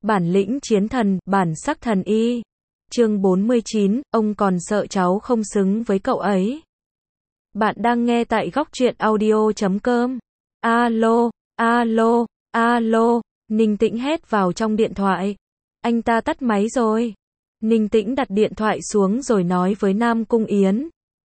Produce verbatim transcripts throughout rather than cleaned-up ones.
Bản lĩnh chiến thần, bản sắc thần y. Chương bốn mươi chín, ông còn sợ cháu không xứng với cậu ấy. Bạn đang nghe tại góc truyện audio chấm com. Alo, alo, alo, Ninh Tĩnh hét vào trong điện thoại. Anh ta tắt máy rồi. Ninh Tĩnh đặt điện thoại xuống rồi nói với Nam Cung Yến.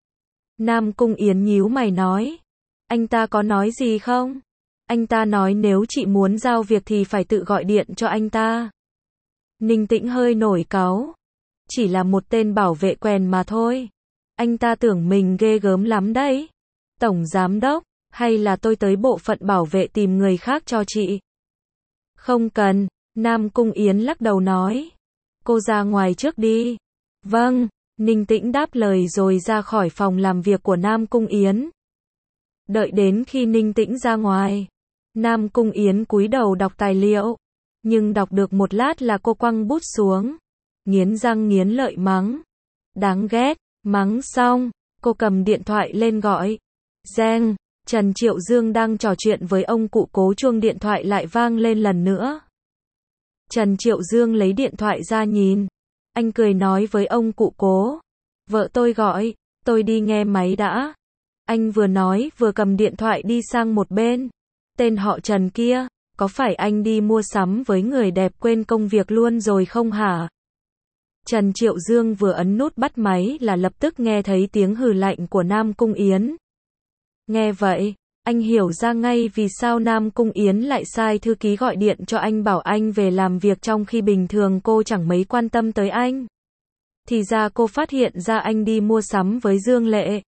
Nam Cung Yến nhíu mày nói. Anh ta có nói gì không? Anh ta nói nếu chị muốn giao việc thì phải tự gọi điện cho anh ta. Ninh Tĩnh hơi nổi cáu. Chỉ là một tên bảo vệ quèn mà thôi. Anh ta tưởng mình ghê gớm lắm đấy. Tổng giám đốc, hay là tôi tới bộ phận bảo vệ tìm người khác cho chị? Không cần, Nam Cung Yến lắc đầu nói. Cô ra ngoài trước đi. Vâng, Ninh Tĩnh đáp lời rồi ra khỏi phòng làm việc của Nam Cung Yến. Đợi đến khi Ninh Tĩnh ra ngoài, Nam Cung Yến cúi đầu đọc tài liệu. Nhưng đọc được một lát là cô quăng bút xuống. Nghiến răng nghiến lợi mắng. Đáng ghét, mắng xong, cô cầm điện thoại lên gọi. Reng, Trần Triệu Dương đang trò chuyện với ông cụ Cố, chuông điện thoại lại vang lên lần nữa. Trần Triệu Dương lấy điện thoại ra nhìn. Anh cười nói với ông cụ Cố. Vợ tôi gọi, tôi đi nghe máy đã. Anh vừa nói vừa cầm điện thoại đi sang một bên. Tên họ Trần kia, có phải anh đi mua sắm với người đẹp quên công việc luôn rồi không hả? Trần Triệu Dương vừa ấn nút bắt máy là lập tức nghe thấy tiếng hừ lạnh của Nam Cung Yến. Nghe vậy, anh hiểu ra ngay vì sao Nam Cung Yến lại sai thư ký gọi điện cho anh bảo anh về làm việc trong khi bình thường cô chẳng mấy quan tâm tới anh. Thì ra cô phát hiện ra anh đi mua sắm với Dương Lệ.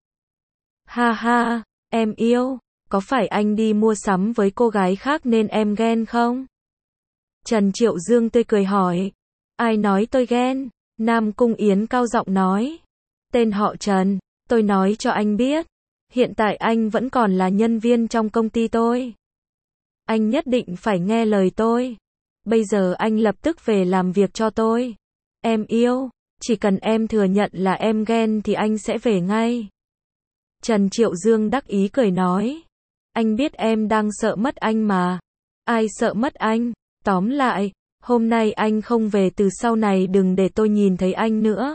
Ha ha, em yêu, có phải anh đi mua sắm với cô gái khác nên em ghen không? Trần Triệu Dương tươi cười hỏi. Ai nói tôi ghen? Nam Cung Yến cao giọng nói. Tên họ Trần, tôi nói cho anh biết. Hiện tại anh vẫn còn là nhân viên trong công ty tôi. Anh nhất định phải nghe lời tôi. Bây giờ anh lập tức về làm việc cho tôi. Em yêu, chỉ cần em thừa nhận là em ghen thì anh sẽ về ngay. Trần Triệu Dương đắc ý cười nói. Anh biết em đang sợ mất anh mà. Ai sợ mất anh? Tóm lại, hôm nay anh không về, từ sau này đừng để tôi nhìn thấy anh nữa.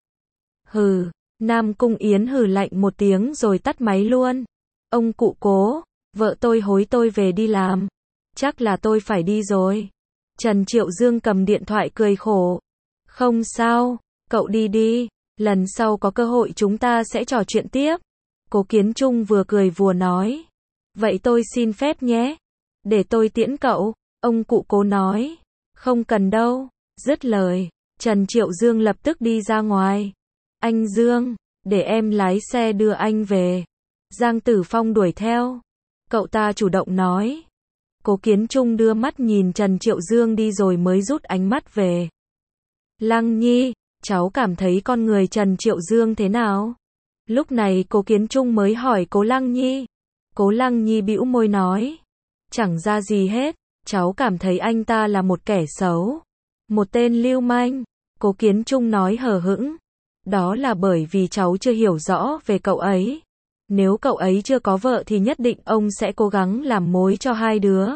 Hừ, Nam Cung Yến hừ lạnh một tiếng rồi tắt máy luôn. Ông cụ Cố, vợ tôi hối tôi về đi làm. Chắc là tôi phải đi rồi. Trần Triệu Dương cầm điện thoại cười khổ. Không sao, cậu đi đi, lần sau có cơ hội chúng ta sẽ trò chuyện tiếp. Cố Kiến Trung vừa cười vừa nói. Vậy tôi xin phép nhé. Để tôi tiễn cậu, ông cụ Cố nói. Không cần đâu. Dứt lời, Trần Triệu Dương lập tức đi ra ngoài. Anh Dương, để em lái xe đưa anh về. Giang Tử Phong đuổi theo. Cậu ta chủ động nói. Cố Kiến Trung đưa mắt nhìn Trần Triệu Dương đi rồi mới rút ánh mắt về. Lăng Nhi, cháu cảm thấy con người Trần Triệu Dương thế nào? Lúc này Cố Kiến Trung mới hỏi Cố Lăng Nhi. Cố Lăng Nhi bĩu môi nói. Chẳng ra gì hết, cháu cảm thấy anh ta là một kẻ xấu. Một tên lưu manh. Cố Kiến Trung nói hờ hững. Đó là bởi vì cháu chưa hiểu rõ về cậu ấy. Nếu cậu ấy chưa có vợ thì nhất định ông sẽ cố gắng làm mối cho hai đứa.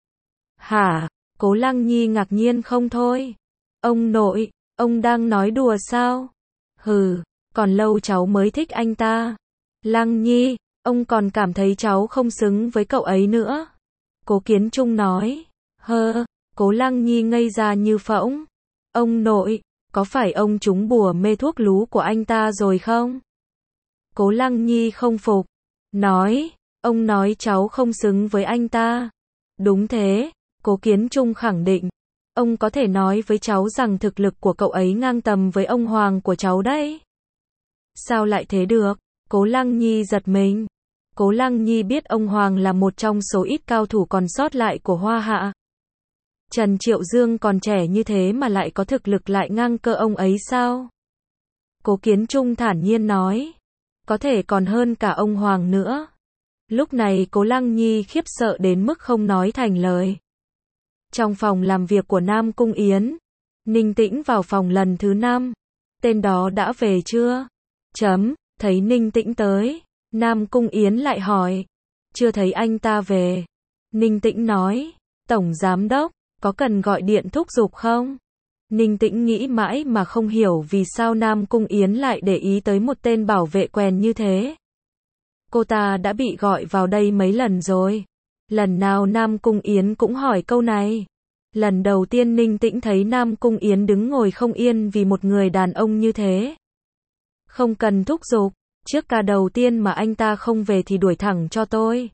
Hả? Cố Lăng Nhi ngạc nhiên không thôi. Ông nội, ông đang nói đùa sao? Hừ, còn lâu cháu mới thích anh ta. Lăng Nhi, ông còn cảm thấy cháu không xứng với cậu ấy nữa. Cố Kiến Trung nói. Hơ, Cố Lăng Nhi ngây ra như phỗng. Ông nội, có phải ông trúng bùa mê thuốc lú của anh ta rồi không? Cố Lăng Nhi không phục. Nói, ông nói cháu không xứng với anh ta. Đúng thế, Cố Kiến Trung khẳng định. Ông có thể nói với cháu rằng thực lực của cậu ấy ngang tầm với ông Hoàng của cháu đấy. Sao lại thế được? Cố Lăng Nhi giật mình. Cố Lăng Nhi biết ông Hoàng là một trong số ít cao thủ còn sót lại của Hoa Hạ. Trần Triệu Dương còn trẻ như thế mà lại có thực lực lại ngang cơ ông ấy sao? Cố Kiến Trung thản nhiên nói. Có thể còn hơn cả ông Hoàng nữa. Lúc này Cố Lăng Nhi khiếp sợ đến mức không nói thành lời. Trong phòng làm việc của Nam Cung Yến, Ninh Tĩnh vào phòng lần thứ năm. Tên đó đã về chưa? Chấm, thấy Ninh Tĩnh tới, Nam Cung Yến lại hỏi. Chưa thấy anh ta về. Ninh Tĩnh nói. Tổng giám đốc, Có cần gọi điện thúc giục không? Ninh Tĩnh nghĩ mãi mà không hiểu vì sao Nam Cung Yến lại để ý tới một tên bảo vệ quèn như thế. Cô ta đã bị gọi vào đây mấy lần rồi. Lần nào Nam Cung Yến cũng hỏi câu này. Lần đầu tiên Ninh Tĩnh thấy Nam Cung Yến đứng ngồi không yên vì một người đàn ông như thế. Không cần thúc giục, trước ca đầu tiên mà anh ta không về thì đuổi thẳng cho tôi.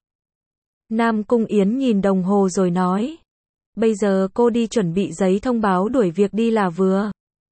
Nam Cung Yến nhìn đồng hồ rồi nói. Bây giờ cô đi chuẩn bị giấy thông báo đuổi việc đi là vừa.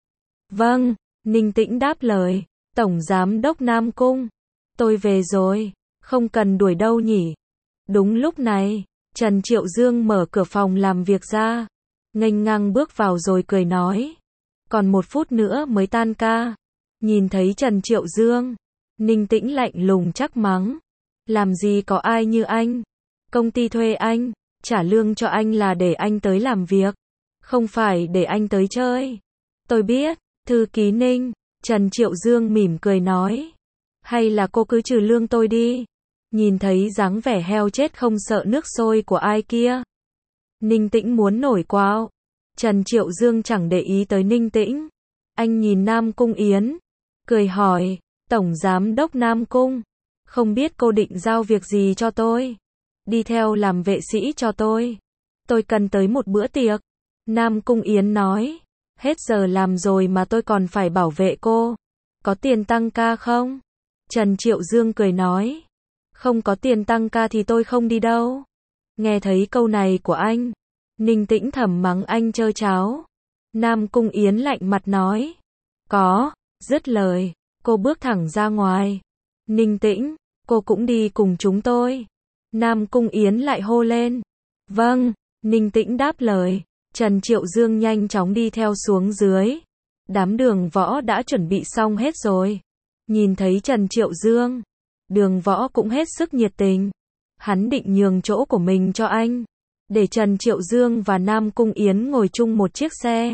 Vâng, Ninh Tĩnh đáp lời. Tổng Giám đốc Nam Cung. Tôi về rồi, không cần đuổi đâu nhỉ. Đúng lúc này, Trần Triệu Dương mở cửa phòng làm việc ra. Nghênh ngang bước vào rồi cười nói. Còn một phút nữa mới tan ca. Nhìn thấy Trần Triệu Dương, Ninh Tĩnh lạnh lùng trách mắng. Làm gì có ai như anh. Công ty thuê anh, trả lương cho anh là để anh tới làm việc, không phải để anh tới chơi. Tôi biết, thư ký Ninh, Trần Triệu Dương mỉm cười nói. Hay là cô cứ trừ lương tôi đi. Nhìn thấy dáng vẻ heo chết không sợ nước sôi của ai kia. Ninh Tĩnh muốn nổi quạo. Trần Triệu Dương chẳng để ý tới Ninh Tĩnh. Anh nhìn Nam Cung Yến, cười hỏi, Tổng Giám đốc Nam Cung, không biết cô định giao việc gì cho tôi? Đi theo làm vệ sĩ cho tôi. Tôi cần tới một bữa tiệc. Nam Cung Yến nói, hết giờ làm rồi mà tôi còn phải bảo vệ cô. Có tiền tăng ca không? Trần Triệu Dương cười nói, không có tiền tăng ca thì tôi không đi đâu. Nghe thấy câu này của anh, Ninh Tĩnh thầm mắng anh trơ cháo. Nam Cung Yến lạnh mặt nói, có, dứt lời, cô bước thẳng ra ngoài. Ninh Tĩnh, cô cũng đi cùng chúng tôi. Nam Cung Yến lại hô lên. Vâng, Ninh Tĩnh đáp lời. Trần Triệu Dương nhanh chóng đi theo xuống dưới. Đám Đường Võ đã chuẩn bị xong hết rồi. Nhìn thấy Trần Triệu Dương, Đường Võ cũng hết sức nhiệt tình. Hắn định nhường chỗ của mình cho anh, để Trần Triệu Dương và Nam Cung Yến ngồi chung một chiếc xe.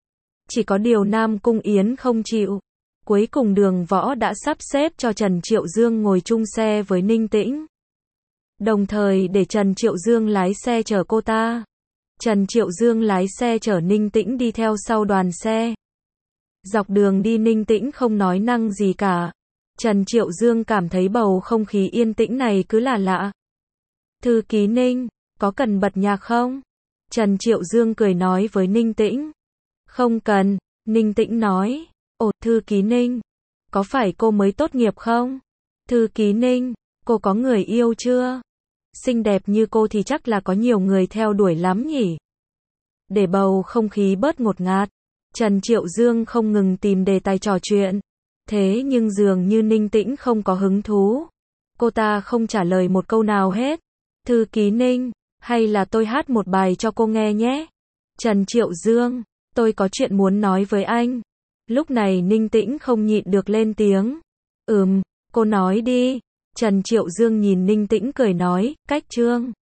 Chỉ có điều Nam Cung Yến không chịu. Cuối cùng Đường Võ đã sắp xếp cho Trần Triệu Dương ngồi chung xe với Ninh Tĩnh. Đồng thời để Trần Triệu Dương lái xe chở cô ta. Trần Triệu Dương lái xe chở Ninh Tĩnh đi theo sau đoàn xe. Dọc đường đi Ninh Tĩnh không nói năng gì cả. Trần Triệu Dương cảm thấy bầu không khí yên tĩnh này cứ là lạ. Thư ký Ninh, có cần bật nhạc không? Trần Triệu Dương cười nói với Ninh Tĩnh. Không cần, Ninh Tĩnh nói. Ồ, thư ký Ninh, có phải cô mới tốt nghiệp không? Thư ký Ninh, cô có người yêu chưa? Xinh đẹp như cô thì chắc là có nhiều người theo đuổi lắm nhỉ? Để bầu không khí bớt ngột ngạt, Trần Triệu Dương không ngừng tìm đề tài trò chuyện. Thế nhưng dường như Ninh Tĩnh không có hứng thú. Cô ta không trả lời một câu nào hết. Thư ký Ninh, hay là tôi hát một bài cho cô nghe nhé? Trần Triệu Dương, tôi có chuyện muốn nói với anh. Lúc này Ninh Tĩnh không nhịn được lên tiếng. Ừm, cô nói đi. Trần Triệu Dương nhìn Ninh Tĩnh cười nói, cách chương.